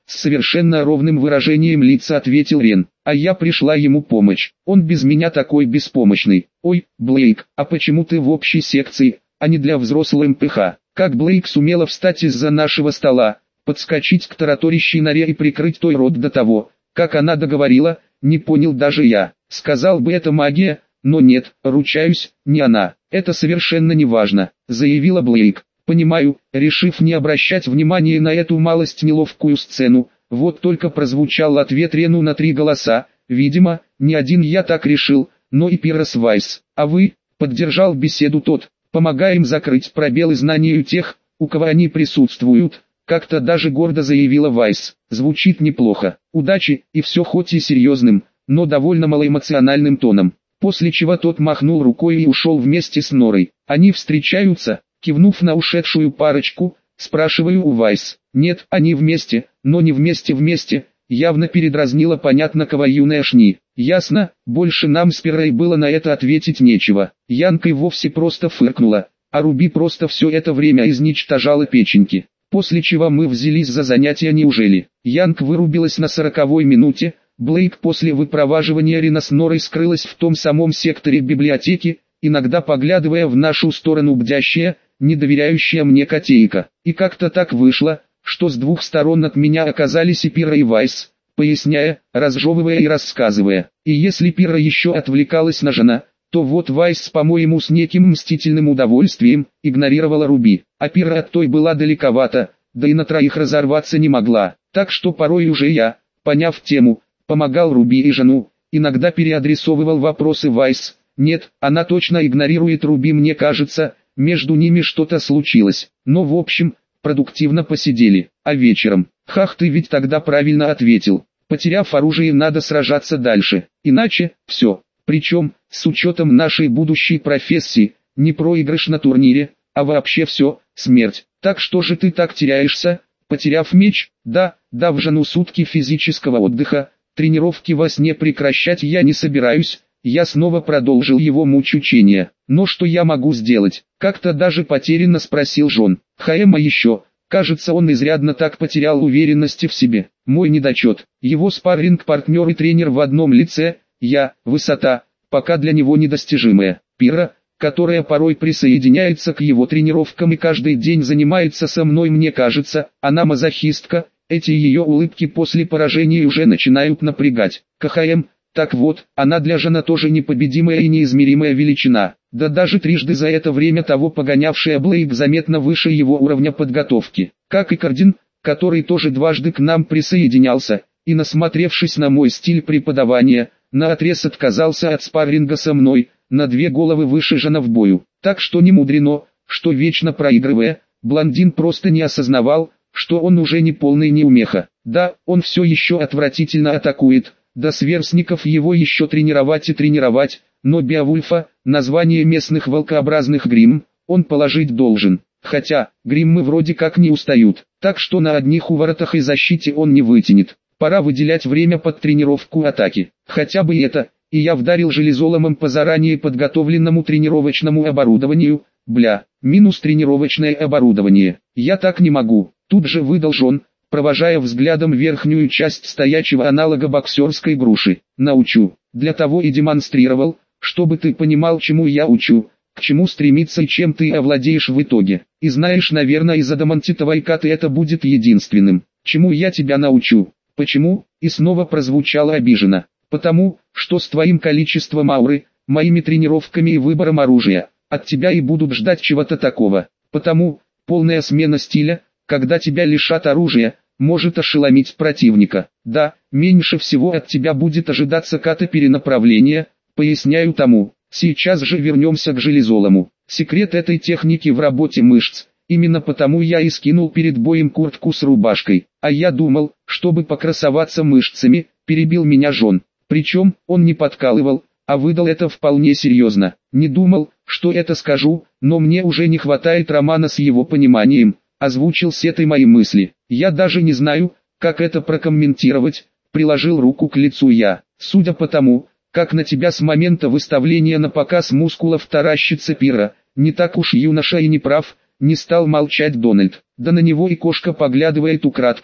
с совершенно ровным выражением лица ответил Рен. А я пришла ему помочь. Он без меня такой беспомощный. Ой, Блейк, а почему ты в общей секции, а не для взрослого МПХ? Как Блейк сумела встать из-за нашего стола, подскочить к тараторящей норе и прикрыть той рот до того, как она договорила, не понял даже я. Сказал бы, это магия, но нет, ручаюсь, не она. Это совершенно не важно, заявила Блейк. Понимаю, решив не обращать внимания на эту малость неловкую сцену, вот только прозвучал ответ Рену на 3 голоса. Видимо, не один я так решил, но и Пирос Вайс. А вы, поддержал беседу тот, помогаем закрыть пробелы знаний у тех, у кого они присутствуют. Как-то даже гордо заявила Вайс. Звучит неплохо. Удачи, и все хоть и серьезным, но довольно малоэмоциональным тоном. После чего тот махнул рукой и ушел вместе с Норой. Они встречаются, кивнув на ушедшую парочку, спрашиваю у Вайс. Нет, они вместе, но не вместе, явно передразнила понятно кого юная Шни. Ясно, больше нам с Пирой было на это ответить нечего. Янка и вовсе просто фыркнула, а Руби просто все это время изничтожала печеньки. После чего мы взялись за занятия. Неужели? Янг вырубилась на 40-й минуте, Блейк после выпроваживания Рена с Норой скрылась в том самом секторе библиотеки, иногда поглядывая в нашу сторону бдящая, недоверяющая мне котейка. И как-то так вышло, что с 2 сторон от меня оказались и Пира и Вайс, поясняя, разжевывая и рассказывая. И если Пира еще отвлекалась на Жена, то вот Вайс, по-моему, с неким мстительным удовольствием, игнорировала Руби. А Пира от той была далековато, да и на 3 разорваться не могла. Так что порой уже я, поняв тему, помогал Руби и Жену, иногда переадресовывал вопросы Вайс. Нет, она точно игнорирует Руби, мне кажется, между ними что-то случилось. Но в общем, продуктивно посидели. А вечером, хах, ты ведь тогда правильно ответил. Потеряв оружие, надо сражаться дальше. Иначе, все. Причем, с учетом нашей будущей профессии, не проигрыш на турнире, а вообще все, смерть. Так что же ты так теряешься, потеряв меч? Да, дав Жену сутки физического отдыха, тренировки во сне прекращать я не собираюсь. Я снова продолжил его мучения. Но что я могу сделать? Как-то даже потерянно спросил Жон. Хаэма еще. Кажется, он изрядно так потерял уверенности в себе. Мой недочет. Его спарринг-партнер и тренер в одном лице. Я, высота, пока для него недостижимая. Пира, которая порой присоединяется к его тренировкам и каждый день занимается со мной, мне кажется, она мазохистка. Эти ее улыбки после поражения уже начинают напрягать. КХМ. Так вот, она для Жена тоже непобедимая и неизмеримая величина, да даже трижды за это время того погонявшая Блейк заметно выше его уровня подготовки, как и Кардин, который тоже дважды к нам присоединялся, и насмотревшись на мой стиль преподавания, наотрез отказался от спарринга со мной, на 2 головы выше Жена в бою, так что не мудрено, что вечно проигрывая, блондин просто не осознавал, что он уже не полный неумеха. Да, он все еще отвратительно атакует. До сверстников его еще тренировать и тренировать, но Беовульфа, название местных волкообразных грим, он положить должен. Хотя, гриммы вроде как не устают, так что на одних уворотах и защите он не вытянет. Пора выделять время под тренировку атаки. Хотя бы это, и я вдарил железоломом по заранее подготовленному тренировочному оборудованию. Бля, минус тренировочное оборудование. Я так не могу. Тут же выдал Жон, провожая взглядом верхнюю часть стоячего аналога боксерской груши. Научу. Для того и демонстрировал, чтобы ты понимал, чему я учу, к чему стремиться и чем ты овладеешь в итоге. И знаешь, наверное, из адамантитовой каты это будет единственным, чему я тебя научу. Почему? И снова прозвучало обиженно. Потому, что с твоим количеством ауры, моими тренировками и выбором оружия, от тебя и будут ждать чего-то такого. Потому, полная смена стиля, когда тебя лишат оружия, может ошеломить противника. Да, меньше всего от тебя будет ожидаться ката перенаправления, поясняю тому. Сейчас же вернемся к железолому. Секрет этой техники в работе мышц. Именно потому я и скинул перед боем куртку с рубашкой. А я думал, чтобы покрасоваться мышцами, перебил меня Жон. Причем, он не подкалывал, а выдал это вполне серьезно. Не думал, что это скажу, но мне уже не хватает романа с его пониманием. Озвучил с этой мои мысли. Я даже не знаю, как это прокомментировать, приложил руку к лицу я. Судя по тому, как на тебя с момента выставления на показ мускулов таращится Пира, не так уж юноша и не прав, не стал молчать Дональд. Да на него и кошка поглядывает украдкой,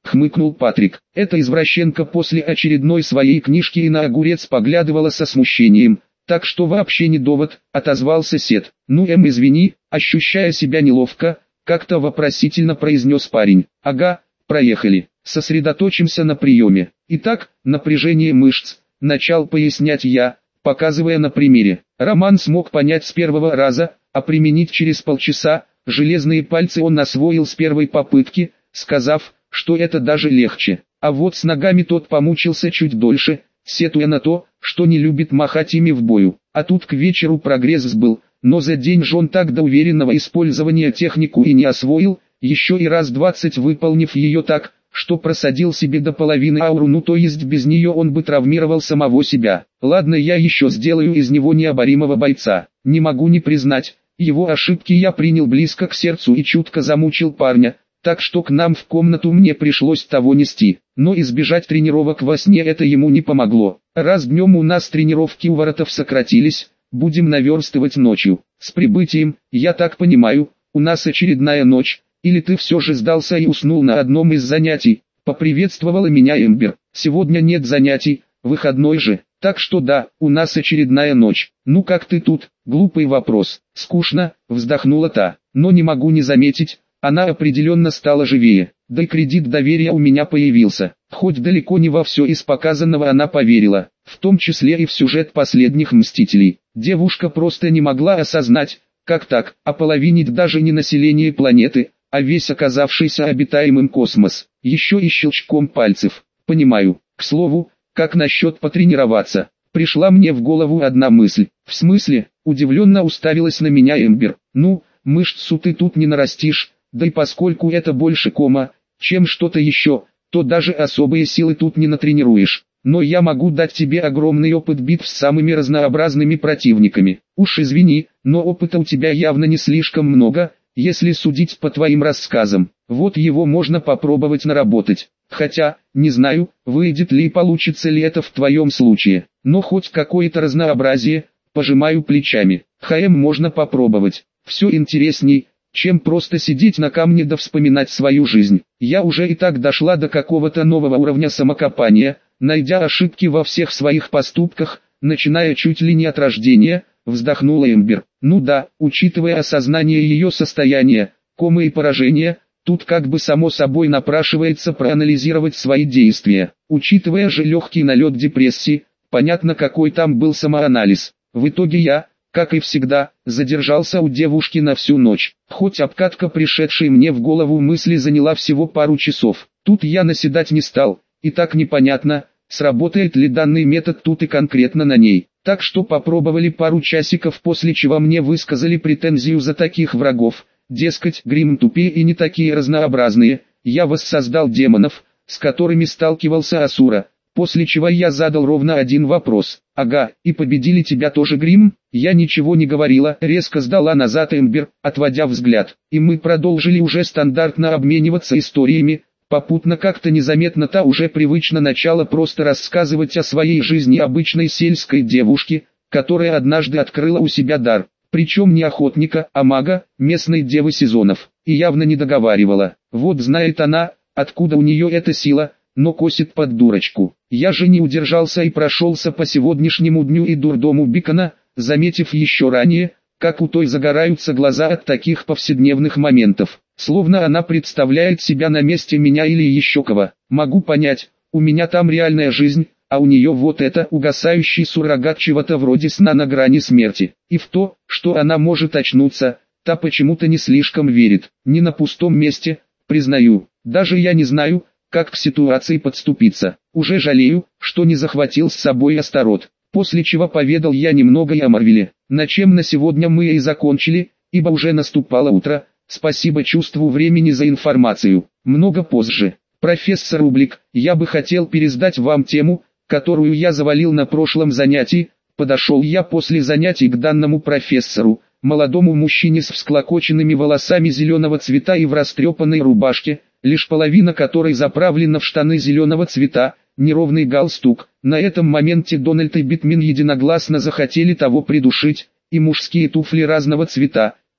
хмыкнул Патрик. Эта извращенка после очередной своей книжки и на огурец поглядывала со смущением. Так что вообще не довод, отозвался Сет. Ну извини, ощущая себя неловко, как-то вопросительно произнес парень. Ага, проехали. Сосредоточимся на приеме. Итак, напряжение мышц, начал пояснять я, показывая на примере. Роман смог понять с первого раза, а применить через полчаса. Железные пальцы он освоил с первой попытки, сказав, что это даже легче. А вот с ногами тот помучился чуть дольше, сетуя на то, что не любит махать ими в бою. А тут к вечеру прогресс был, но за день же он так до уверенного использования технику и не освоил, еще и раз 20 выполнив ее так, что просадил себе до половины ауру, ну то есть без нее он бы травмировал самого себя. Ладно, я еще сделаю из него необоримого бойца. Не могу не признать, его ошибки я принял близко к сердцу и чутко замучил парня, так что к нам в комнату мне пришлось того нести. Но избежать тренировок во сне это ему не помогло. Раз днем у нас тренировки у воротов сократились, будем наверстывать ночью. С прибытием, я так понимаю, у нас очередная ночь, или ты все же сдался и уснул на одном из занятий? Поприветствовала меня Эмбер. Сегодня нет занятий, выходной же, так что да, у нас очередная ночь. Ну как ты тут? Глупый вопрос. Скучно, вздохнула та, но не могу не заметить, она определенно стала живее. Да и кредит доверия у меня появился. Хоть далеко не во все из показанного она поверила, в том числе и в сюжет последних Мстителей. Девушка просто не могла осознать, как так, ополовинить даже не население планеты, а весь оказавшийся обитаемым космос, еще и щелчком пальцев. Понимаю. К слову, как насчет потренироваться? Пришла мне в голову одна мысль. В смысле? Удивленно уставилась на меня Эмбер. Ну, мышцу ты тут не нарастишь, да и поскольку это больше кома, чем что-то еще, то даже особые силы тут не натренируешь. Но я могу дать тебе огромный опыт битв с самыми разнообразными противниками. Уж извини, но опыта у тебя явно не слишком много, если судить по твоим рассказам. Вот его можно попробовать наработать. Хотя, не знаю, выйдет ли и получится ли это в твоем случае. Но хоть какое-то разнообразие, пожимаю плечами. Можно попробовать. Все интересней, чем просто сидеть на камне да вспоминать свою жизнь. Я уже и так дошла до какого-то нового уровня самокопания, найдя ошибки во всех своих поступках, начиная чуть ли не от рождения, вздохнула Эмбер. Ну да, учитывая осознание ее состояния, комы и поражения, тут как бы само собой напрашивается проанализировать свои действия. Учитывая же легкий налет депрессии, понятно какой там был самоанализ. В итоге я, как и всегда, задержался у девушки на всю ночь. Хоть обкатка пришедшей мне в голову мысли заняла всего пару часов. Тут я наседать не стал, и так непонятно, сработает ли данный метод тут и конкретно на ней. Так что попробовали пару часиков, после чего мне высказали претензию за таких врагов. Дескать, грим тупее и не такие разнообразные. Я воссоздал демонов, с которыми сталкивался Асура. После чего я задал ровно один вопрос. Ага, и победили тебя тоже грим? Я ничего не говорила, резко сдала назад Эмбер, отводя взгляд. И мы продолжили уже стандартно обмениваться историями. Попутно как-то незаметно та уже привычно начала просто рассказывать о своей жизни обычной сельской девушки, которая однажды открыла у себя дар. Причем не охотника, а мага, местной девы сезонов. И явно не договаривала. Вот знает она, откуда у нее эта сила, но косит под дурочку. Я же не удержался и прошелся по сегодняшнему дню и дурдому Бикона, заметив еще ранее, как у той загораются глаза от таких повседневных моментов. Словно она представляет себя на месте меня или еще кого. Могу понять, у меня там реальная жизнь, а у нее вот это угасающий суррогат чего-то вроде сна на грани смерти. И в то, что она может очнуться, та почему-то не слишком верит. Не на пустом месте, признаю. Даже я не знаю, как к ситуации подступиться. Уже жалею, что не захватил с собой Астарот. После чего поведал я немного и о Марвеле, на чем на сегодня мы и закончили, ибо уже наступало утро. Спасибо чувству времени за информацию. Много позже. Профессор Ублик, я бы хотел пересдать вам тему, которую я завалил на прошлом занятии. Подошел я после занятий к данному профессору, молодому мужчине с всклокоченными волосами зеленого цвета и в растрепанной рубашке, лишь половина которой заправлена в штаны зеленого цвета, неровный галстук. На этом моменте Дональд и Битмин единогласно захотели того придушить, и мужские туфли разного цвета,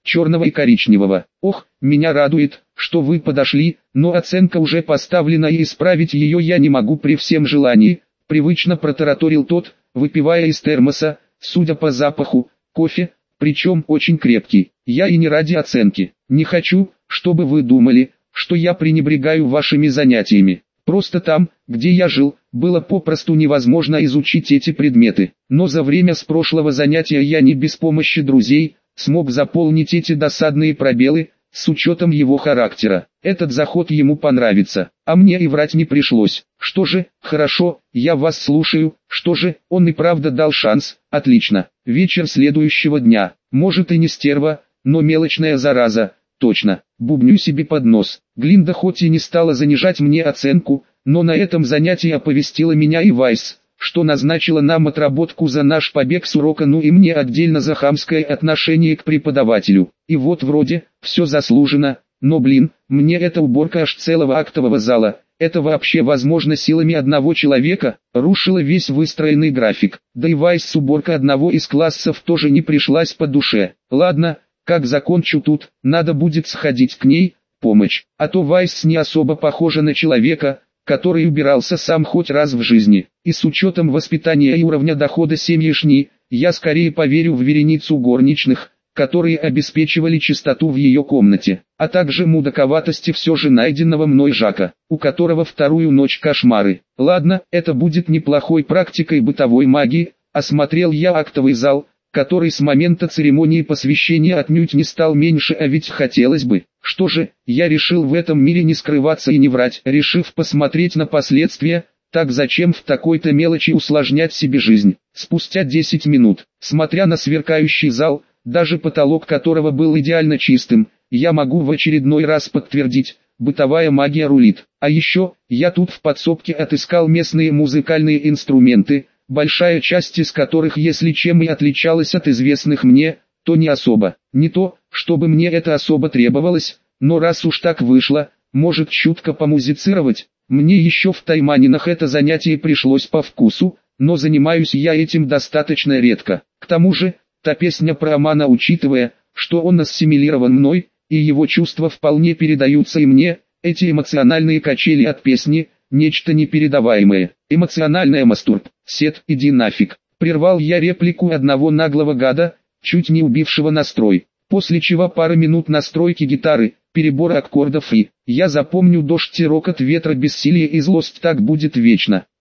черного и коричневого. Ох, меня радует, что вы подошли, но оценка уже поставлена и исправить ее я не могу при всем желании, привычно протараторил тот, выпивая из термоса, судя по запаху, кофе, причем очень крепкий. Я и не ради оценки. Не хочу, чтобы вы думали, что я пренебрегаю вашими занятиями. Просто там, где я жил, было попросту невозможно изучить эти предметы. Но за время с прошлого занятия я не без помощи друзей смог заполнить эти досадные пробелы, с учетом его характера. Этот заход ему понравится, а мне и врать не пришлось. Что же, хорошо, я вас слушаю. Что же, он и правда дал шанс, отлично. Вечер следующего дня, может и не стерва, но мелочная зараза, точно. Бубню себе под нос. Глинда хоть и не стала занижать мне оценку, но на этом занятии оповестила меня и Вайс, что назначила нам отработку за наш побег с урока, ну и мне отдельно за хамское отношение к преподавателю. И вот вроде, все заслужено, но блин, мне эта уборка аж целого актового зала, это вообще возможно силами одного человека, рушила весь выстроенный график. Да и Вайс с уборкой одного из классов тоже не пришлась по душе. Ладно, как закончу тут, надо будет сходить к ней, помочь, а то Вайс не особо похожа на человека, который убирался сам хоть раз в жизни. И с учетом воспитания и уровня дохода семьи, я скорее поверю в вереницу горничных, которые обеспечивали чистоту в ее комнате, а также мудаковатости все же найденного мной Жака, у которого вторую ночь кошмары. Ладно, это будет неплохой практикой бытовой магии. Осмотрел я актовый зал, который с момента церемонии посвящения отнюдь не стал меньше, а ведь хотелось бы. Что же, я решил в этом мире не скрываться и не врать, решив посмотреть на последствия. Так зачем в такой-то мелочи усложнять себе жизнь? Спустя 10 минут, смотря на сверкающий зал, даже потолок которого был идеально чистым, я могу в очередной раз подтвердить, бытовая магия рулит. А еще, я тут в подсобке отыскал местные музыкальные инструменты, большая часть из которых, если чем и отличалась от известных мне, то не особо. Не то, чтобы мне это особо требовалось, но раз уж так вышло, может чутко помузицировать. Мне еще в Тайманинах это занятие пришлось по вкусу, но занимаюсь я этим достаточно редко. К тому же, та песня про Амана, учитывая, что он ассимилирован мной, и его чувства вполне передаются и мне, эти эмоциональные качели от песни, нечто непередаваемое. Эмоциональная мастурб. Сет, иди нафиг. Прервал я реплику одного наглого гада, чуть не убившего настрой. После чего пара минут настройки гитары, перебора аккордов и я запомню дождь и рокот ветра, бессилие и злость, так будет вечно.